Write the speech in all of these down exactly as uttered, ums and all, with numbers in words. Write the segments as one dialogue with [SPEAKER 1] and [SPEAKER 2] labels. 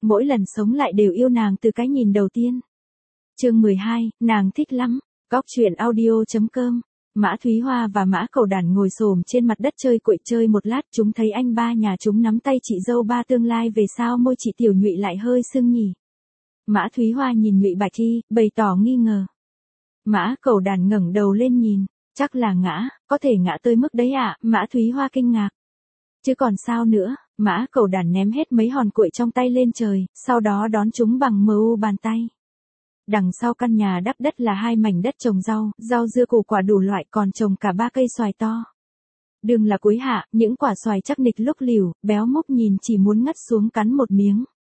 [SPEAKER 1] mỗi lần sống lại đều yêu nàng từ cái nhìn đầu tiên. Chương mười hai, nàng thích lắm. Góc truyện audio chấm com. Mã Thúy Hoa và Mã Cầu Đản ngồi xổm trên mặt đất chơi quậy chơi một lát, chúng thấy anh ba nhà chúng nắm tay chị dâu ba tương lai về sao môi chị Tiểu Nhụy lại hơi sưng nhỉ. Mã Thúy Hoa nhìn Nhụy Bạch Thi, bày tỏ nghi ngờ. Mã Cầu Đản ngẩng đầu lên nhìn, chắc là ngã, có thể ngã tới mức đấy ạ, à? Mã Thúy Hoa kinh ngạc. Chứ còn sao nữa, Mã Cầu Đản ném hết mấy hòn quậy trong tay lên trời, sau đó đón chúng bằng mờ u bàn tay. Đằng sau căn nhà đắp đất là hai mảnh đất trồng rau, rau dưa củ quả đủ loại, còn trồng cả ba cây xoài to. Đừng là cuối hạ, những quả xoài chắc nịch lúc liều, béo múp nhìn chỉ muốn ngắt xuống cắn một miếng.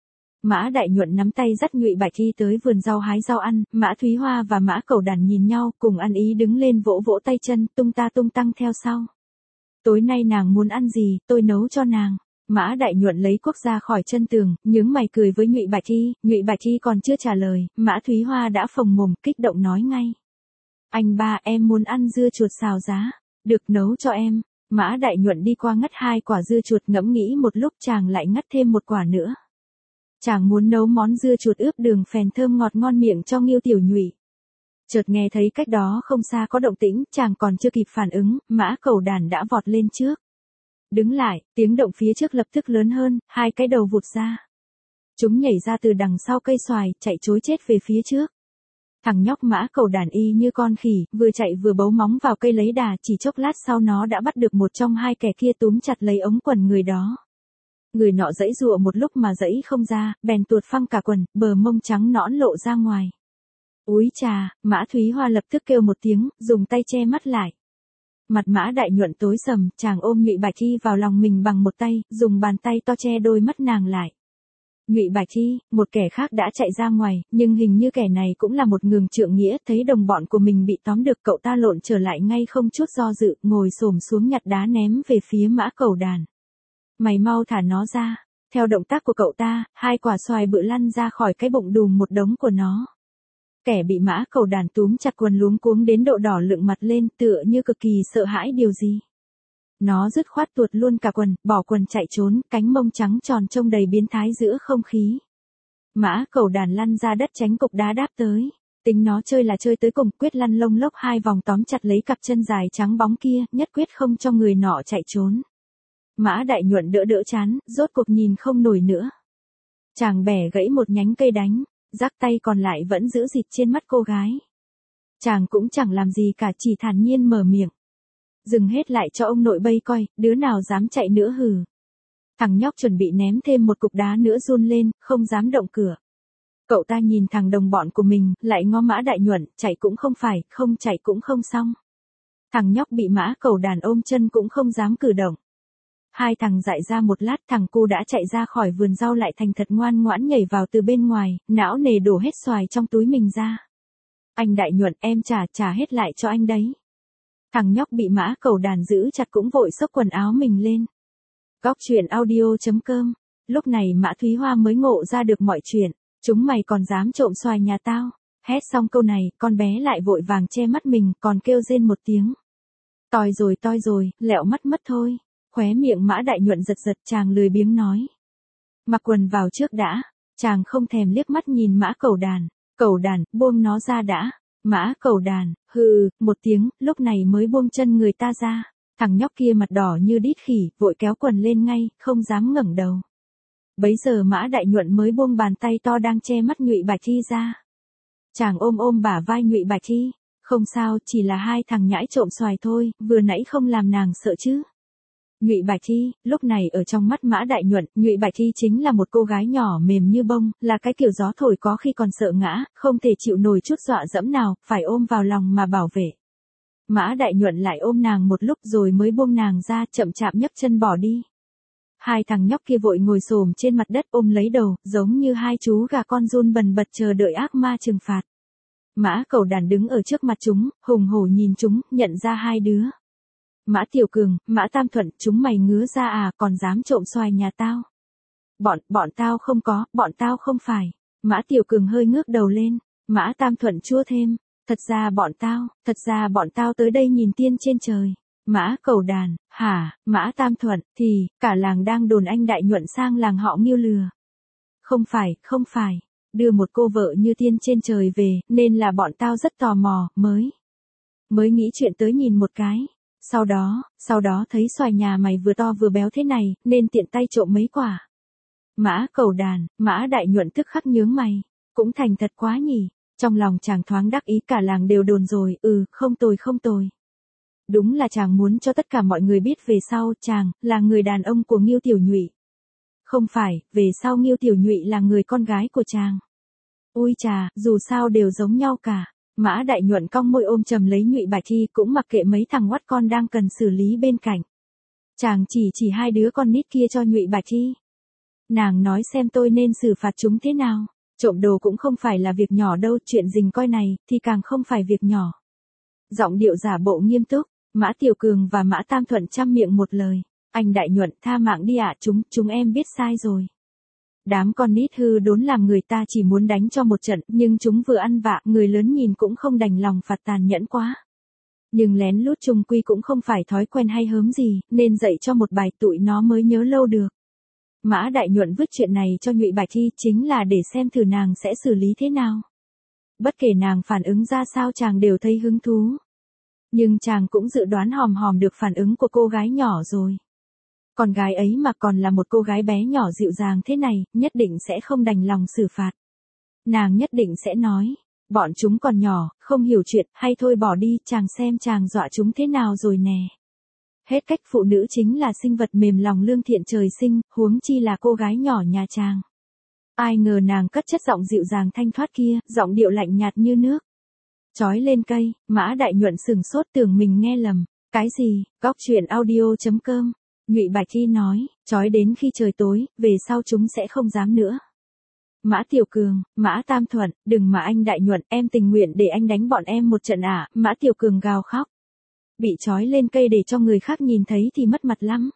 [SPEAKER 1] Mã Đại Nhuận nắm tay dắt Nhụy Bạch Thi tới vườn rau hái rau ăn, Mã Thúy Hoa và Mã Cầu Đản nhìn nhau, cùng ăn ý đứng lên vỗ vỗ tay chân, tung ta tung tăng theo sau. Tối nay nàng muốn ăn gì, tôi nấu cho nàng. Mã Đại Nhuận lấy cuốc ra khỏi chân tường, nhướng mày cười với Nhụy Bạch Thi, Nhụy Bạch Thi còn chưa trả lời, Mã Thúy Hoa đã phồng mồm, kích động nói ngay. Anh ba, em muốn ăn dưa chuột xào giá, được nấu cho em. Mã Đại Nhuận đi qua ngắt hai quả dưa chuột, ngẫm nghĩ một lúc chàng lại ngắt thêm một quả nữa. Chàng muốn nấu món dưa chuột ướp đường phèn thơm ngọt ngon miệng cho Nghiêu Tiểu Nhụy. Chợt nghe thấy cách đó không xa có động tĩnh, chàng còn chưa kịp phản ứng, Mã Cầu Đản đã vọt lên trước. Đứng lại, tiếng động phía trước lập tức lớn hơn, hai cái đầu vụt ra. Chúng nhảy ra từ đằng sau cây xoài, chạy trối chết về phía trước. Thằng nhóc Mã Cầu Đản y như con khỉ, vừa chạy vừa bấu móng vào cây lấy đà, chỉ chốc lát sau nó đã bắt được một trong hai kẻ kia túm chặt lấy ống quần người đó. Người nọ giãy giụa một lúc mà giãy không ra, bèn tuột phăng cả quần, bờ mông trắng nõn lộ ra ngoài. Úi chà, Mã Thúy Hoa lập tức kêu một tiếng, dùng tay che mắt lại. Mặt Mã Đại Nhuận tối sầm, chàng ôm Nhụy Bạch Thi vào lòng mình bằng một tay, dùng bàn tay to che đôi mắt nàng lại. Nhụy Bạch Thi, một kẻ khác đã chạy ra ngoài, nhưng hình như kẻ này cũng là một ngường trượng nghĩa, thấy đồng bọn của mình bị tóm được, cậu ta lộn trở lại ngay không chút do dự, ngồi xổm xuống nhặt đá ném về phía Mã Cầu Đản. Mày mau thả nó ra. Theo động tác của cậu ta, hai quả xoài bự lăn ra khỏi cái bụng đùm một đống của nó. Kẻ bị Mã Cầu Đản túm chặt quần luống cuống đến độ đỏ lựng mặt lên, tựa như cực kỳ sợ hãi điều gì. Nó dứt khoát tuột luôn cả quần, bỏ quần chạy trốn, cánh mông trắng tròn trông đầy biến thái giữa không khí. Mã Cầu Đản lăn ra đất tránh cục đá đáp tới. Tính nó chơi là chơi tới cùng, quyết lăn lông lốc hai vòng tóm chặt lấy cặp chân dài trắng bóng kia, nhất quyết không cho người nọ chạy trốn. Mã Đại Nhuận đỡ đỡ chán, rốt cuộc nhìn không nổi nữa. Chàng bẻ gãy một nhánh cây đánh, rắc tay còn lại vẫn giữ dịt trên mắt cô gái. Chàng cũng chẳng làm gì cả, chỉ thản nhiên mở miệng. Dừng hết lại cho ông nội bây coi, đứa nào dám chạy nữa hừ. Thằng nhóc chuẩn bị ném thêm một cục đá nữa run lên, không dám động cửa. Cậu ta nhìn thằng đồng bọn của mình, lại ngó Mã Đại Nhuận, chạy cũng không phải, không chạy cũng không xong. Thằng nhóc bị Mã Cầu Đản ôm chân cũng không dám cử động. Hai thằng dại ra một lát, thằng cu đã chạy ra khỏi vườn rau lại thành thật ngoan ngoãn nhảy vào từ bên ngoài, não nề đổ hết xoài trong túi mình ra. Anh Đại Nhuận, em trả, trả hết lại cho anh đấy. Thằng nhóc bị Mã Cầu Đản giữ chặt cũng vội xốc quần áo mình lên. Góc truyện audio chấm com. Lúc này Mã Thúy Hoa mới ngộ ra được mọi chuyện. Chúng mày còn dám trộm xoài nhà tao. Hét xong câu này, con bé lại vội vàng che mắt mình, còn kêu rên một tiếng. Toi rồi toi rồi, lẹo mắt mất thôi. Khóe miệng Mã Đại Nhuận giật giật, chàng lười biếng nói. Mặc quần vào trước đã. Chàng không thèm liếc mắt nhìn Mã Cầu Đản. Cầu Đản, buông nó ra đã. Mã Cầu Đản, hừ, một tiếng, lúc này mới buông chân người ta ra. Thằng nhóc kia mặt đỏ như đít khỉ, vội kéo quần lên ngay, không dám ngẩng đầu. Bấy giờ Mã Đại Nhuận mới buông bàn tay to đang che mắt Nhụy Bạch Thi ra. Chàng ôm ôm bả vai Nhụy Bạch Thi. Không sao, chỉ là hai thằng nhãi trộm xoài thôi, vừa nãy không làm nàng sợ chứ. Nhụy Bạch Thi, lúc này ở trong mắt Mã Đại Nhuận, Nhụy Bạch Thi chính là một cô gái nhỏ mềm như bông, là cái kiểu gió thổi có khi còn sợ ngã, không thể chịu nổi chút dọa dẫm nào, phải ôm vào lòng mà bảo vệ. Mã Đại Nhuận lại ôm nàng một lúc rồi mới buông nàng ra, chậm chạp nhấc chân bỏ đi. Hai thằng nhóc kia vội ngồi xổm trên mặt đất ôm lấy đầu, giống như hai chú gà con run bần bật chờ đợi ác ma trừng phạt. Mã Cầu Đản đứng ở trước mặt chúng, hùng hổ nhìn chúng, nhận ra hai đứa. Mã Tiểu Cường, Mã Tam Thuận, chúng mày ngứa ra à, còn dám trộm xoài nhà tao. Bọn, bọn tao không có, bọn tao không phải. Mã Tiểu Cường hơi ngước đầu lên. Mã Tam Thuận chua thêm. Thật ra bọn tao, thật ra bọn tao tới đây nhìn tiên trên trời. Mã Cầu Đản, hả, Mã Tam Thuận, thì, cả làng đang đồn anh Đại Nhuận sang làng họ Nghiêu lừa. Không phải, không phải. Đưa một cô vợ như tiên trên trời về, nên là bọn tao rất tò mò, mới. Mới nghĩ chuyện tới nhìn một cái. Sau đó, sau đó thấy xoài nhà mày vừa to vừa béo thế này, nên tiện tay trộm mấy quả. Mã Cầu Đàn, Mã Đại Nhuận tức khắc nhướng mày. Cũng thành thật quá nhỉ. Trong lòng chàng thoáng đắc ý, cả làng đều đồn rồi, ừ, không tồi không tồi. Đúng là chàng muốn cho tất cả mọi người biết về sau, chàng, là người đàn ông của Ngưu Tiểu Nhụy. Không phải, về sau Ngưu Tiểu Nhụy là người con gái của chàng. Ui chà, dù sao đều giống nhau cả. Mã Đại Nhuận cong môi ôm chầm lấy Nhụy Bạch Thi, cũng mặc kệ mấy thằng oắt con đang cần xử lý bên cạnh. Chàng chỉ chỉ hai đứa con nít kia cho Nhụy Bạch Thi. Nàng nói xem tôi nên xử phạt chúng thế nào. Trộm đồ cũng không phải là việc nhỏ đâu, chuyện rình coi này, thì càng không phải việc nhỏ. Giọng điệu giả bộ nghiêm túc, Mã Tiểu Cường và Mã Tam Thuận chăm miệng một lời. Anh Đại Nhuận, tha mạng đi ạ, chúng, chúng em biết sai rồi. Đám con nít hư đốn làm người ta chỉ muốn đánh cho một trận, nhưng chúng vừa ăn vạ, người lớn nhìn cũng không đành lòng phạt tàn nhẫn quá. Nhưng lén lút chung quy cũng không phải thói quen hay hớm gì, nên dạy cho một bài tụi nó mới nhớ lâu được. Mã Đại Nhuận vứt chuyện này cho Nhụy Bạch Thi chính là để xem thử nàng sẽ xử lý thế nào. Bất kể nàng phản ứng ra sao chàng đều thấy hứng thú. Nhưng chàng cũng dự đoán hòm hòm được phản ứng của cô gái nhỏ rồi. Con gái ấy mà còn là một cô gái bé nhỏ dịu dàng thế này, nhất định sẽ không đành lòng xử phạt. Nàng nhất định sẽ nói, bọn chúng còn nhỏ, không hiểu chuyện, hay thôi bỏ đi, chàng xem chàng dọa chúng thế nào rồi nè. Hết cách, phụ nữ chính là sinh vật mềm lòng lương thiện trời sinh, huống chi là cô gái nhỏ nhà chàng. Ai ngờ nàng cất chất giọng dịu dàng thanh thoát kia, giọng điệu lạnh nhạt như nước. Chói lên cây, Mã Đại Nhuận sừng sốt tưởng mình nghe lầm. Cái gì? Góc truyện audio chấm com. Nhụy Bạch Thi nói, chói đến khi trời tối, về sau chúng sẽ không dám nữa. Mã Tiểu Cường, Mã Tam Thuận, đừng mà anh Đại Nhuận, em tình nguyện để anh đánh bọn em một trận à, Mã Tiểu Cường gào khóc. Bị chói lên cây để cho người khác nhìn thấy thì mất mặt lắm.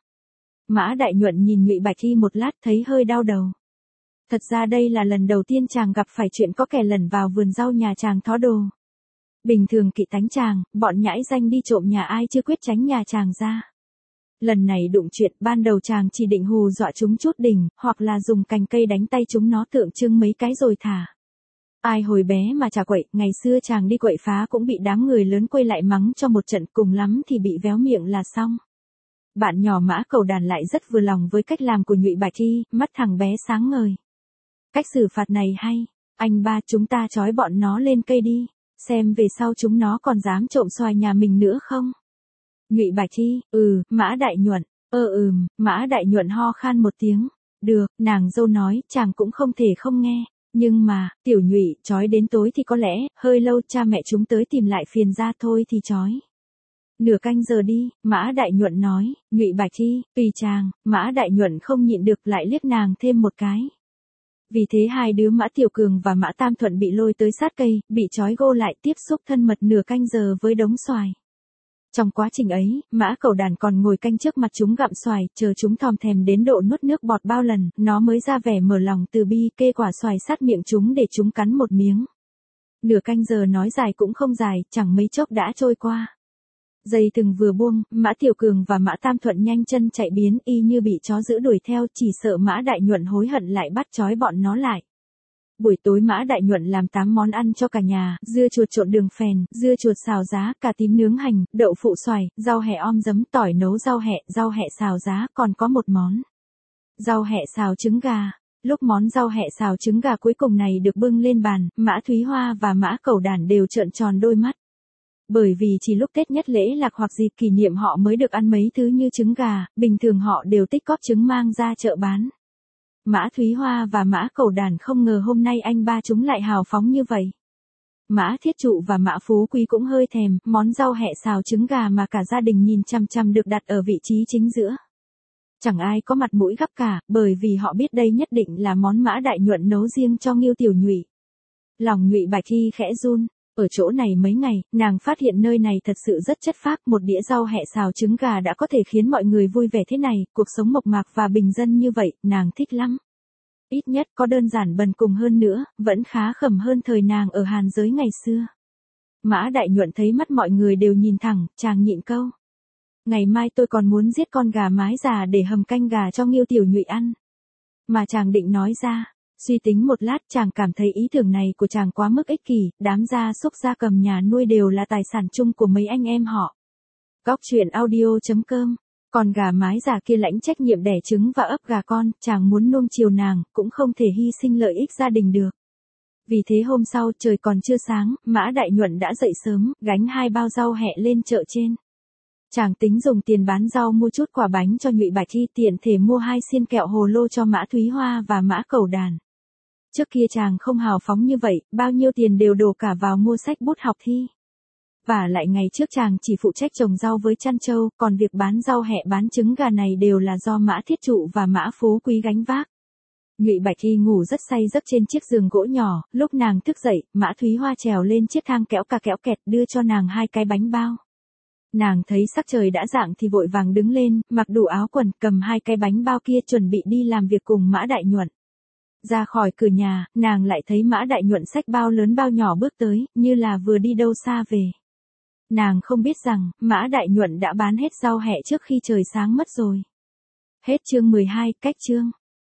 [SPEAKER 1] Mã Đại Nhuận nhìn Nhụy Bạch Thi một lát thấy hơi đau đầu. Thật ra đây là lần đầu tiên chàng gặp phải chuyện có kẻ lẩn vào vườn rau nhà chàng thó đồ. Bình thường kỵ tánh chàng, bọn nhãi danh đi trộm nhà ai chưa quyết tránh nhà chàng ra. Lần này đụng chuyện, ban đầu chàng chỉ định hù dọa chúng chút đỉnh, hoặc là dùng cành cây đánh tay chúng nó tượng trưng mấy cái rồi thả. Ai hồi bé mà chả quậy, ngày xưa chàng đi quậy phá cũng bị đám người lớn quay lại mắng cho một trận, cùng lắm thì bị véo miệng là xong. Bạn nhỏ Mã Cầu Đàn lại rất vừa lòng với cách làm của Nhụy Bạch Thi, mắt thằng bé sáng ngời. Cách xử phạt này hay, anh ba chúng ta trói bọn nó lên cây đi, xem về sau chúng nó còn dám trộm xoài nhà mình nữa không. Nhụy Bạch Thi, ừ, Mã Đại Nhuận, ơ ừm, Mã Đại Nhuận ho khan một tiếng. Được, nàng dâu nói, chàng cũng không thể không nghe. Nhưng mà, Tiểu Nhụy, trói đến tối thì có lẽ, hơi lâu cha mẹ chúng tới tìm lại phiền ra thôi thì trói. Nửa canh giờ đi, Mã Đại Nhuận nói, Nhụy Bạch Thi, tùy chàng, Mã Đại Nhuận không nhịn được lại liếc nàng thêm một cái. Vì thế hai đứa Mã Tiểu Cường và Mã Tam Thuận bị lôi tới sát cây, bị trói gô lại tiếp xúc thân mật nửa canh giờ với đống xoài. Trong quá trình ấy, Mã Cầu Đàn còn ngồi canh trước mặt chúng gặm xoài, chờ chúng thòm thèm đến độ nuốt nước bọt bao lần, nó mới ra vẻ mở lòng từ bi kê quả xoài sát miệng chúng để chúng cắn một miếng. Nửa canh giờ nói dài cũng không dài, chẳng mấy chốc đã trôi qua. Dây thừng vừa buông, Mã Tiểu Cường và Mã Tam Thuận nhanh chân chạy biến y như bị chó dữ đuổi theo, chỉ sợ Mã Đại Nhuận hối hận lại bắt trói bọn nó lại. Buổi tối Mã Đại Nhuận làm tám món ăn cho cả nhà, dưa chuột trộn đường phèn, dưa chuột xào giá, cà tím nướng hành, đậu phụ xoài, rau hẹ om giấm, tỏi nấu rau hẹ, rau hẹ xào giá, còn có một món rau hẹ xào trứng gà. Lúc món rau hẹ xào trứng gà cuối cùng này được bưng lên bàn, Mã Thúy Hoa và Mã Cầu Đàn đều trợn tròn đôi mắt. Bởi vì chỉ lúc Tết nhất lễ lạc hoặc dịp kỷ niệm họ mới được ăn mấy thứ như trứng gà, bình thường họ đều tích cóp trứng mang ra chợ bán. Mã Thúy Hoa và Mã Cầu Đàn không ngờ hôm nay anh ba chúng lại hào phóng như vậy. Mã Thiết Trụ và Mã Phú Quý cũng hơi thèm, món rau hẹ xào trứng gà mà cả gia đình nhìn chăm chăm được đặt ở vị trí chính giữa. Chẳng ai có mặt mũi gắp cả, bởi vì họ biết đây nhất định là món Mã Đại Nhuận nấu riêng cho Ngưu Tiểu Nhụy. Lòng Nhụy Bạch Thi khẽ run. Ở chỗ này mấy ngày, nàng phát hiện nơi này thật sự rất chất phác, một đĩa rau hẹ xào trứng gà đã có thể khiến mọi người vui vẻ thế này, cuộc sống mộc mạc và bình dân như vậy, nàng thích lắm. Ít nhất có đơn giản bần cùng hơn nữa, vẫn khá khẩm hơn thời nàng ở Hàn Giới ngày xưa. Mã Đại Nhuận thấy mắt mọi người đều nhìn thẳng, chàng nhịn câu. Ngày mai tôi còn muốn giết con gà mái già để hầm canh gà cho Ngưu Tiểu Nhụy ăn. Mà chàng định nói ra, Suy tính một lát chàng cảm thấy ý tưởng này của chàng quá mức ích kỷ, đám gia súc gia cầm nhà nuôi đều là tài sản chung của mấy anh em họ. Góc truyện audio.com. Còn gà mái già kia lãnh trách nhiệm đẻ trứng và ấp gà con, chàng muốn nuông chiều nàng, cũng không thể hy sinh lợi ích gia đình được. Vì thế hôm sau trời còn chưa sáng, Mã Đại Nhuận đã dậy sớm, gánh hai bao rau hẹ lên chợ trên. Chàng tính dùng tiền bán rau mua chút quả bánh cho Nhụy Bạch Thi, tiện thể mua hai xiên kẹo hồ lô cho Mã Thúy Hoa và Mã Cẩu Đàn. Trước kia chàng không hào phóng như vậy, bao nhiêu tiền đều đổ cả vào mua sách bút học thi. Và lại ngày trước chàng chỉ phụ trách trồng rau với chăn trâu, còn việc bán rau hẹ bán trứng gà này đều là do Mã Thiết Trụ và Mã Phú Quý gánh vác. Nhụy Bạch Thi ngủ rất say giấc trên chiếc giường gỗ nhỏ, lúc nàng thức dậy, Mã Thúy Hoa trèo lên chiếc thang kéo cà kéo kẹt đưa cho nàng hai cái bánh bao. Nàng thấy sắc trời đã rạng thì vội vàng đứng lên, mặc đủ áo quần, cầm hai cái bánh bao kia chuẩn bị đi làm việc cùng Mã Đại Nhuận. Ra khỏi cửa nhà, nàng lại thấy Mã Đại Nhuận xách bao lớn bao nhỏ bước tới, như là vừa đi đâu xa về. Nàng không biết rằng, Mã Đại Nhuận đã bán hết rau hẹ trước khi trời sáng mất rồi. Hết chương mười hai, cách chương.